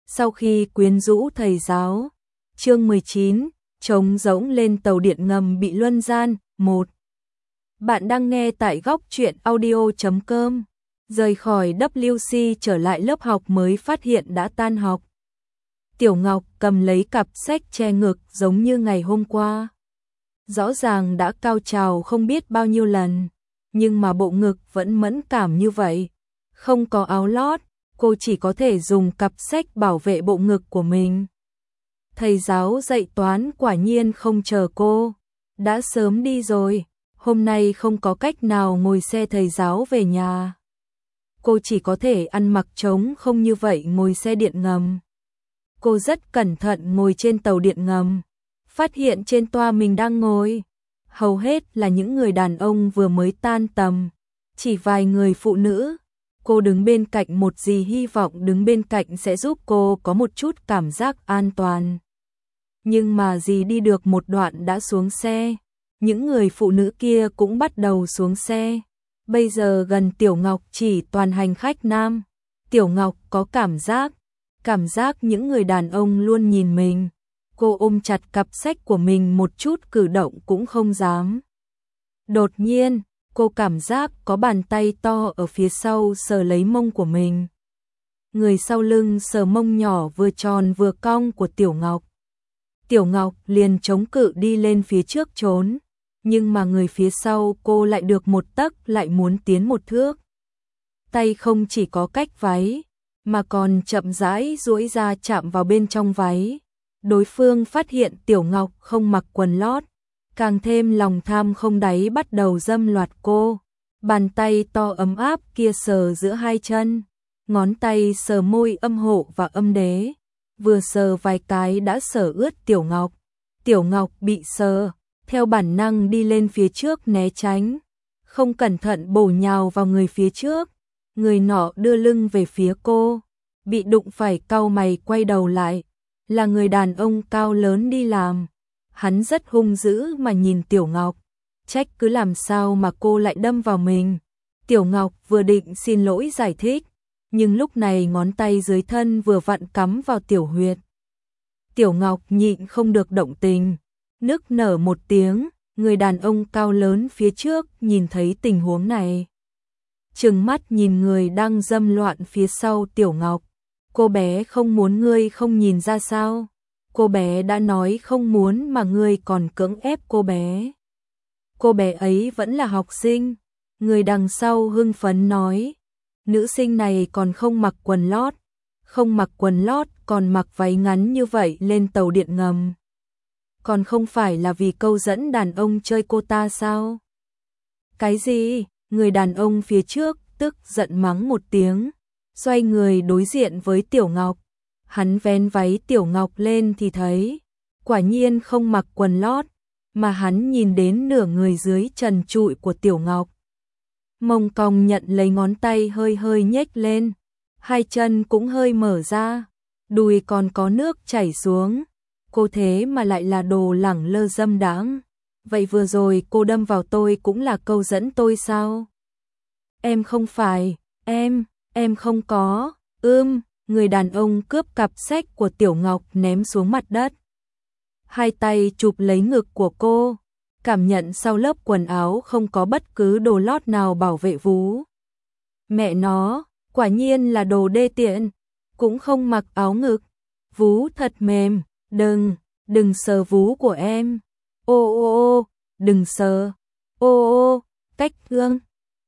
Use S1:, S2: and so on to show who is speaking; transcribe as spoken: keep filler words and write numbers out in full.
S1: Sau khi quyến rũ thầy giáo. Chương mười chín, trống rỗng lên tàu điện ngầm bị luân gian. một. Bạn đang nghe tại góc truyện audio chấm com. Rời khỏi W C trở lại lớp học mới phát hiện đã tan học. Tiểu Ngọc cầm lấy cặp sách che ngực giống như ngày hôm qua. Rõ ràng đã cao trào không biết bao nhiêu lần, nhưng mà bộ ngực vẫn mẫn cảm như vậy. Không có áo lót, cô chỉ có thể dùng cặp sách bảo vệ bộ ngực của mình. Thầy giáo dạy toán quả nhiên không chờ cô, đã sớm đi rồi, hôm nay không có cách nào ngồi xe thầy giáo về nhà. Cô chỉ có thể ăn mặc trống không như vậy ngồi xe điện ngầm. Cô rất cẩn thận ngồi trên tàu điện ngầm, phát hiện trên toa mình đang ngồi hầu hết là những người đàn ông vừa mới tan tầm, chỉ vài người phụ nữ. Cô đứng bên cạnh một dì hy vọng đứng bên cạnh sẽ giúp cô có một chút cảm giác an toàn. Nhưng mà dì đi được một đoạn đã xuống xe, những người phụ nữ kia cũng bắt đầu xuống xe. Bây giờ gần Tiểu Ngọc chỉ toàn hành khách nam. Tiểu Ngọc có cảm giác, cảm giác những người đàn ông luôn nhìn mình. Cô ôm chặt cặp sách của mình một chút cử động cũng không dám. Đột nhiên, cô cảm giác có bàn tay to ở phía sau sờ lấy mông của mình. Người sau lưng sờ mông nhỏ vừa tròn vừa cong của Tiểu Ngọc. Tiểu Ngọc liền chống cự đi lên phía trước trốn, nhưng mà người phía sau cô lại được một tấc lại muốn tiến một thước. Tay không chỉ có cách váy, mà còn chậm rãi duỗi ra chạm vào bên trong váy. Đối phương phát hiện Tiểu Ngọc không mặc quần lót, càng thêm lòng tham không đáy bắt đầu dâm loạt cô. Bàn tay to ấm áp kia sờ giữa hai chân, ngón tay sờ môi âm hộ và âm đế, vừa sờ vài cái đã sờ ướt Tiểu Ngọc. Tiểu Ngọc bị sờ, theo bản năng đi lên phía trước né tránh, không cẩn thận bổ nhào vào người phía trước. Người nọ đưa lưng về phía cô, bị đụng phải cau mày quay đầu lại, là người đàn ông cao lớn đi làm. Hắn rất hung dữ mà nhìn Tiểu Ngọc, trách cứ làm sao mà cô lại đâm vào mình. Tiểu Ngọc vừa định xin lỗi giải thích, nhưng lúc này ngón tay dưới thân vừa vặn cắm vào tiểu huyệt. Tiểu Ngọc nhịn không được động tình, nức nở một tiếng. Người đàn ông cao lớn phía trước nhìn thấy tình huống này, trừng mắt nhìn người đang dâm loạn phía sau Tiểu Ngọc. Cô bé không muốn ngươi không nhìn ra sao? Cô bé đã nói không muốn mà ngươi còn cưỡng ép cô bé. Cô bé ấy vẫn là học sinh. Người đằng sau hưng phấn nói. Nữ sinh này còn không mặc quần lót. Không mặc quần lót còn mặc váy ngắn như vậy lên tàu điện ngầm. Còn không phải là vì câu dẫn đàn ông chơi cô ta sao? Cái gì? Người đàn ông phía trước tức giận mắng một tiếng, xoay người đối diện với Tiểu Ngọc. Hắn vén váy Tiểu Ngọc lên thì thấy, quả nhiên không mặc quần lót, mà hắn nhìn đến nửa người dưới trần trụi của Tiểu Ngọc. Mông cong nhận lấy ngón tay hơi hơi nhếch lên, hai chân cũng hơi mở ra, đùi còn có nước chảy xuống. Cô thế mà lại là đồ lẳng lơ dâm đãng. Vậy vừa rồi cô đâm vào tôi cũng là câu dẫn tôi sao? Em không phải, em, em không có, ưm, người đàn ông cướp cặp sách của Tiểu Ngọc ném xuống mặt đất. Hai tay chụp lấy ngực của cô, cảm nhận sau lớp quần áo không có bất cứ đồ lót nào bảo vệ vú. Mẹ nó, quả nhiên là đồ đê tiện, cũng không mặc áo ngực, vú thật mềm, đừng, đừng sờ vú của em. Ô ô ô, đừng sờ, ô ô, cách gương.